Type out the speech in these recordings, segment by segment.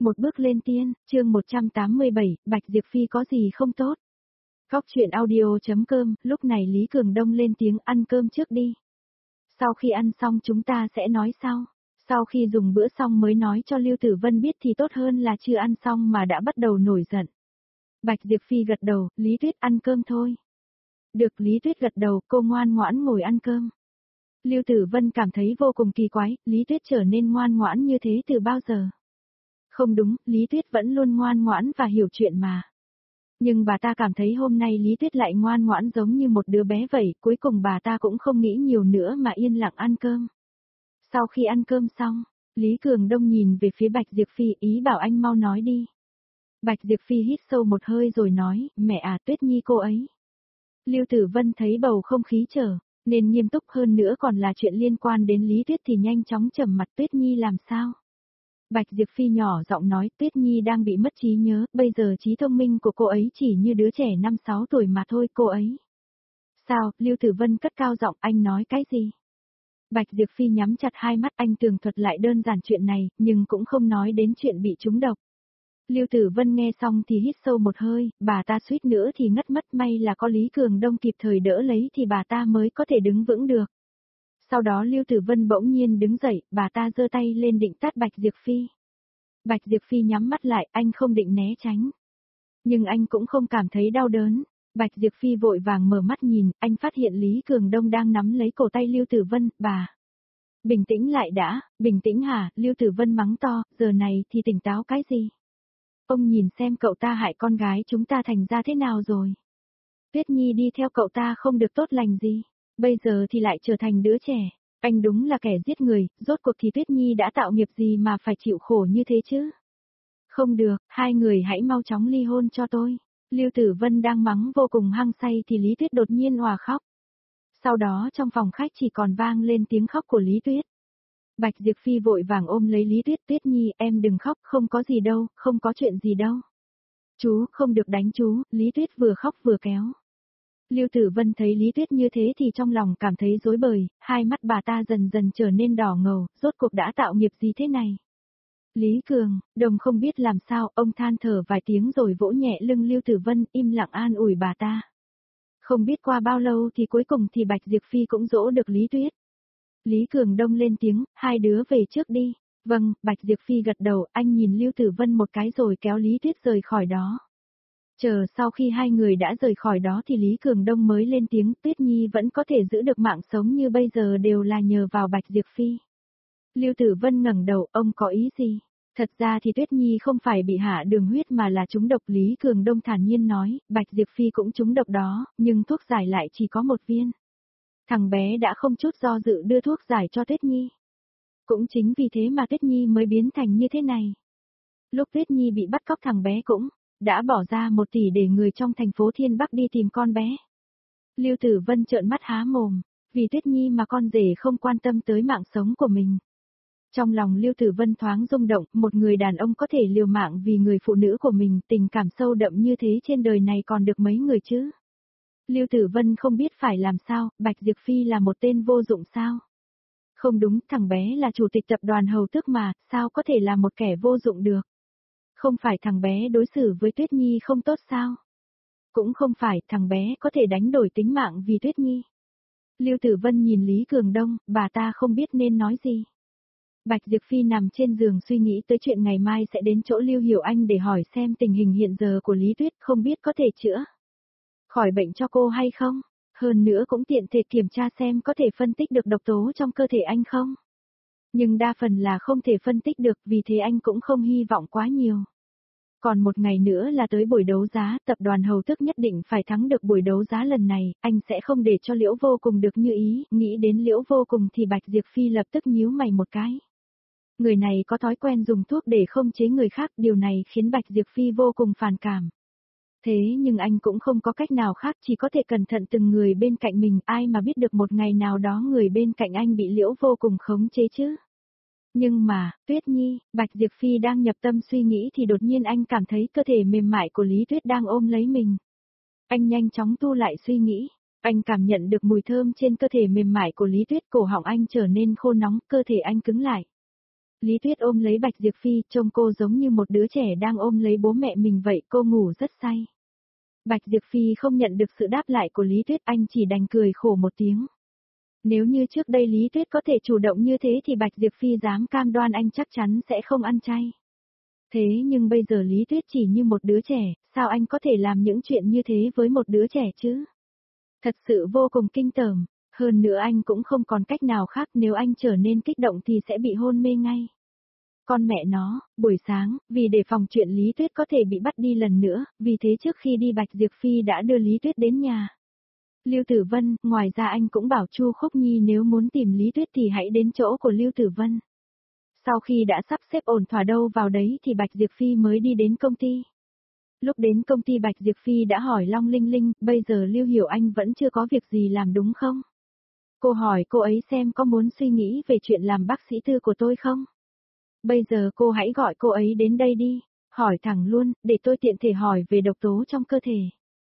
Một bước lên tiên, chương 187, Bạch Diệp Phi có gì không tốt? Góc chuyện audio.com, lúc này Lý Cường Đông lên tiếng ăn cơm trước đi. Sau khi ăn xong chúng ta sẽ nói sau. Sau khi dùng bữa xong mới nói cho Lưu Tử Vân biết thì tốt hơn là chưa ăn xong mà đã bắt đầu nổi giận. Bạch Diệp Phi gật đầu, Lý Tuyết ăn cơm thôi. Được, Lý Tuyết gật đầu, cô ngoan ngoãn ngồi ăn cơm. Lưu Tử Vân cảm thấy vô cùng kỳ quái, Lý Tuyết trở nên ngoan ngoãn như thế từ bao giờ? Không đúng, Lý Tuyết vẫn luôn ngoan ngoãn và hiểu chuyện mà. Nhưng bà ta cảm thấy hôm nay Lý Tuyết lại ngoan ngoãn giống như một đứa bé vậy, cuối cùng bà ta cũng không nghĩ nhiều nữa mà yên lặng ăn cơm. Sau khi ăn cơm xong, Lý Cường Đông nhìn về phía Bạch Diệp Phi, ý bảo anh mau nói đi. Bạch Diệp Phi hít sâu một hơi rồi nói, mẹ à, Tuyết Nhi cô ấy. Lưu Tử Vân thấy bầu không khí trở nên nghiêm túc hơn nữa còn là chuyện liên quan đến Lý Tuyết thì nhanh chóng trầm mặt. Tuyết Nhi làm sao? Bạch Diệp Phi nhỏ giọng nói, Tuyết Nhi đang bị mất trí nhớ, bây giờ trí thông minh của cô ấy chỉ như đứa trẻ 5-6 tuổi mà thôi cô ấy. Sao, Lưu Tử Vân cất cao giọng, anh nói cái gì? Bạch Diệp Phi nhắm chặt hai mắt, anh tường thuật lại đơn giản chuyện này, nhưng cũng không nói đến chuyện bị trúng độc. Lưu Tử Vân nghe xong thì hít sâu một hơi, bà ta suýt nữa thì ngất mất, may là có Lý Cường Đông kịp thời đỡ lấy thì bà ta mới có thể đứng vững được. Sau đó Lưu Tử Vân bỗng nhiên đứng dậy, bà ta giơ tay lên định tát Bạch Diệp Phi. Bạch Diệp Phi nhắm mắt lại, anh không định né tránh. Nhưng anh cũng không cảm thấy đau đớn. Bạch Diệp Phi vội vàng mở mắt nhìn, anh phát hiện Lý Cường Đông đang nắm lấy cổ tay Lưu Tử Vân, bà. Bình tĩnh lại đã, bình tĩnh hả, Lưu Tử Vân mắng to, giờ này thì tỉnh táo cái gì? Ông nhìn xem cậu ta hại con gái chúng ta thành ra thế nào rồi. Tuyết Nhi đi theo cậu ta không được tốt lành gì, bây giờ thì lại trở thành đứa trẻ. Anh đúng là kẻ giết người, rốt cuộc thì Tuyết Nhi đã tạo nghiệp gì mà phải chịu khổ như thế chứ? Không được, hai người hãy mau chóng ly hôn cho tôi. Lưu Tử Vân đang mắng vô cùng hăng say thì Lý Tuyết đột nhiên òa khóc. Sau đó trong phòng khách chỉ còn vang lên tiếng khóc của Lý Tuyết. Bạch Diệp Phi vội vàng ôm lấy Lý Tuyết, Tuyết Nhi em đừng khóc, không có gì đâu, không có chuyện gì đâu. Chú không được đánh chú, Lý Tuyết vừa khóc vừa kéo. Lưu Tử Vân thấy Lý Tuyết như thế thì trong lòng cảm thấy rối bời, hai mắt bà ta dần dần trở nên đỏ ngầu, rốt cuộc đã tạo nghiệp gì thế này. Lý Cường, Đồng không biết làm sao, ông than thở vài tiếng rồi vỗ nhẹ lưng Lưu Tử Vân, im lặng an ủi bà ta. Không biết qua bao lâu thì cuối cùng thì Bạch Diệp Phi cũng dỗ được Lý Tuyết. Lý Cường Đông lên tiếng, hai đứa về trước đi. Vâng, Bạch Diệp Phi gật đầu, anh nhìn Lưu Tử Vân một cái rồi kéo Lý Tuyết rời khỏi đó. Chờ sau khi hai người đã rời khỏi đó thì Lý Cường Đông mới lên tiếng, Tuyết Nhi vẫn có thể giữ được mạng sống như bây giờ đều là nhờ vào Bạch Diệp Phi. Lưu Tử Vân ngẩng đầu, ông có ý gì? Thật ra thì Tuyết Nhi không phải bị hạ đường huyết mà là trúng độc. Lý Cường Đông thản nhiên nói, Bạch Diệp Phi cũng trúng độc đó, nhưng thuốc giải lại chỉ có một viên. Thằng bé đã không chút do dự đưa thuốc giải cho Tuyết Nhi. Cũng chính vì thế mà Tuyết Nhi mới biến thành như thế này. Lúc Tuyết Nhi bị bắt cóc thằng bé cũng đã bỏ ra 1 tỷ để người trong thành phố Thiên Bắc đi tìm con bé. Lưu Tử Vân trợn mắt há mồm, vì Tuyết Nhi mà con rể không quan tâm tới mạng sống của mình. Trong lòng Lưu Tử Vân thoáng rung động, một người đàn ông có thể liều mạng vì người phụ nữ của mình, tình cảm sâu đậm như thế trên đời này còn được mấy người chứ. Lưu Tử Vân không biết phải làm sao, Bạch Diệp Phi là một tên vô dụng sao? Không đúng, thằng bé là chủ tịch tập đoàn Hầu Tước mà, sao có thể là một kẻ vô dụng được? Không phải thằng bé đối xử với Tuyết Nhi không tốt sao? Cũng không phải, thằng bé có thể đánh đổi tính mạng vì Tuyết Nhi. Lưu Tử Vân nhìn Lý Cường Đông, bà ta không biết nên nói gì. Bạch Diệp Phi nằm trên giường suy nghĩ tới chuyện ngày mai sẽ đến chỗ Lưu Hiểu Anh để hỏi xem tình hình hiện giờ của Lý Tuyết không biết có thể chữa khỏi bệnh cho cô hay không, hơn nữa cũng tiện thể kiểm tra xem có thể phân tích được độc tố trong cơ thể anh không. Nhưng đa phần là không thể phân tích được, vì thế anh cũng không hy vọng quá nhiều. Còn một ngày nữa là tới buổi đấu giá, tập đoàn Hầu Tước nhất định phải thắng được buổi đấu giá lần này, anh sẽ không để cho Liễu Vô Cùng được như ý, nghĩ đến Liễu Vô Cùng thì Bạch Diệp Phi lập tức nhíu mày một cái. Người này có thói quen dùng thuốc để không chế người khác, điều này khiến Bạch Diệp Phi vô cùng phản cảm. Thế nhưng anh cũng không có cách nào khác, chỉ có thể cẩn thận từng người bên cạnh mình, ai mà biết được một ngày nào đó người bên cạnh anh bị Liễu Vô Cùng khống chế chứ. Nhưng mà, Tuyết Nhi, Bạch Diệp Phi đang nhập tâm suy nghĩ thì đột nhiên anh cảm thấy cơ thể mềm mại của Lý Tuyết đang ôm lấy mình. Anh nhanh chóng tu lại suy nghĩ, anh cảm nhận được mùi thơm trên cơ thể mềm mại của Lý Tuyết, cổ họng anh trở nên khô nóng, cơ thể anh cứng lại. Lý Tuyết ôm lấy Bạch Diệp Phi, trông cô giống như một đứa trẻ đang ôm lấy bố mẹ mình vậy, cô ngủ rất say. Bạch Diệp Phi không nhận được sự đáp lại của Lý Tuyết, anh chỉ đành cười khổ một tiếng. Nếu như trước đây Lý Tuyết có thể chủ động như thế thì Bạch Diệp Phi dám cam đoan anh chắc chắn sẽ không ăn chay. Thế nhưng bây giờ Lý Tuyết chỉ như một đứa trẻ, sao anh có thể làm những chuyện như thế với một đứa trẻ chứ? Thật sự vô cùng kinh tởm, hơn nữa anh cũng không còn cách nào khác, nếu anh trở nên kích động thì sẽ bị hôn mê ngay. Con mẹ nó, buổi sáng, vì đề phòng chuyện Lý Tuyết có thể bị bắt đi lần nữa, vì thế trước khi đi Bạch Diệp Phi đã đưa Lý Tuyết đến nhà. Lưu Tử Vân, ngoài ra anh cũng bảo Chu Khúc Nhi nếu muốn tìm Lý Tuyết thì hãy đến chỗ của Lưu Tử Vân. Sau khi đã sắp xếp ổn thỏa đâu vào đấy thì Bạch Diệp Phi mới đi đến công ty. Lúc đến công ty Bạch Diệp Phi đã hỏi Long Linh Linh, bây giờ Lưu Hiểu Anh vẫn chưa có việc gì làm đúng không? Cô hỏi cô ấy xem có muốn suy nghĩ về chuyện làm bác sĩ tư của tôi không? Bây giờ cô hãy gọi cô ấy đến đây đi, hỏi thẳng luôn, để tôi tiện thể hỏi về độc tố trong cơ thể.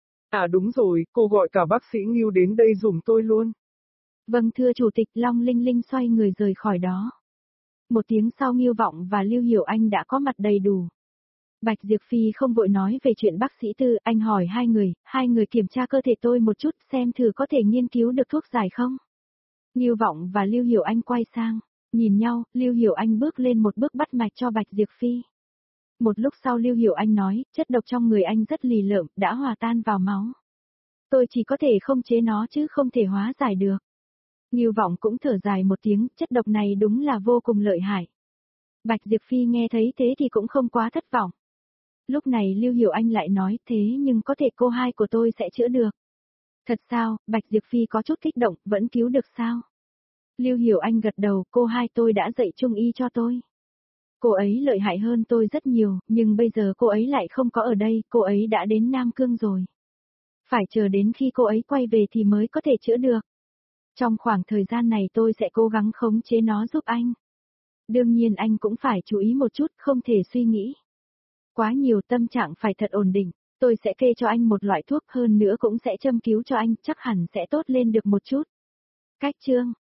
À đúng rồi, cô gọi cả bác sĩ Ngưu đến đây giùm tôi luôn. Vâng thưa chủ tịch, Long Linh Linh xoay người rời khỏi đó. Một tiếng sau Ngưu Vọng và Lưu Hiểu Anh đã có mặt đầy đủ. Bạch Diệp Phi không vội nói về chuyện bác sĩ tư, anh hỏi hai người kiểm tra cơ thể tôi một chút xem thử có thể nghiên cứu được thuốc giải không. Ngưu Vọng và Lưu Hiểu Anh quay sang, nhìn nhau, Lưu Hiểu Anh bước lên một bước bắt mạch cho Bạch Diệp Phi. Một lúc sau Lưu Hiểu Anh nói, chất độc trong người anh rất lì lợm, đã hòa tan vào máu. Tôi chỉ có thể không chế nó chứ không thể hóa giải được. Ngưu Vọng cũng thở dài một tiếng, chất độc này đúng là vô cùng lợi hại. Bạch Diệp Phi nghe thấy thế thì cũng không quá thất vọng. Lúc này Lưu Hiểu Anh lại nói, thế nhưng có thể cô hai của tôi sẽ chữa được. Thật sao, Bạch Diệp Phi có chút kích động, vẫn cứu được sao? Lưu Hiểu Anh gật đầu, cô hai tôi đã dạy trung y cho tôi. Cô ấy lợi hại hơn tôi rất nhiều, nhưng bây giờ cô ấy lại không có ở đây, cô ấy đã đến Nam Cương rồi. Phải chờ đến khi cô ấy quay về thì mới có thể chữa được. Trong khoảng thời gian này tôi sẽ cố gắng khống chế nó giúp anh. Đương nhiên anh cũng phải chú ý một chút, không thể suy nghĩ quá nhiều, tâm trạng phải thật ổn định. Tôi sẽ kê cho anh một loại thuốc, hơn nữa cũng sẽ châm cứu cho anh, chắc hẳn sẽ tốt lên được một chút. Cách chương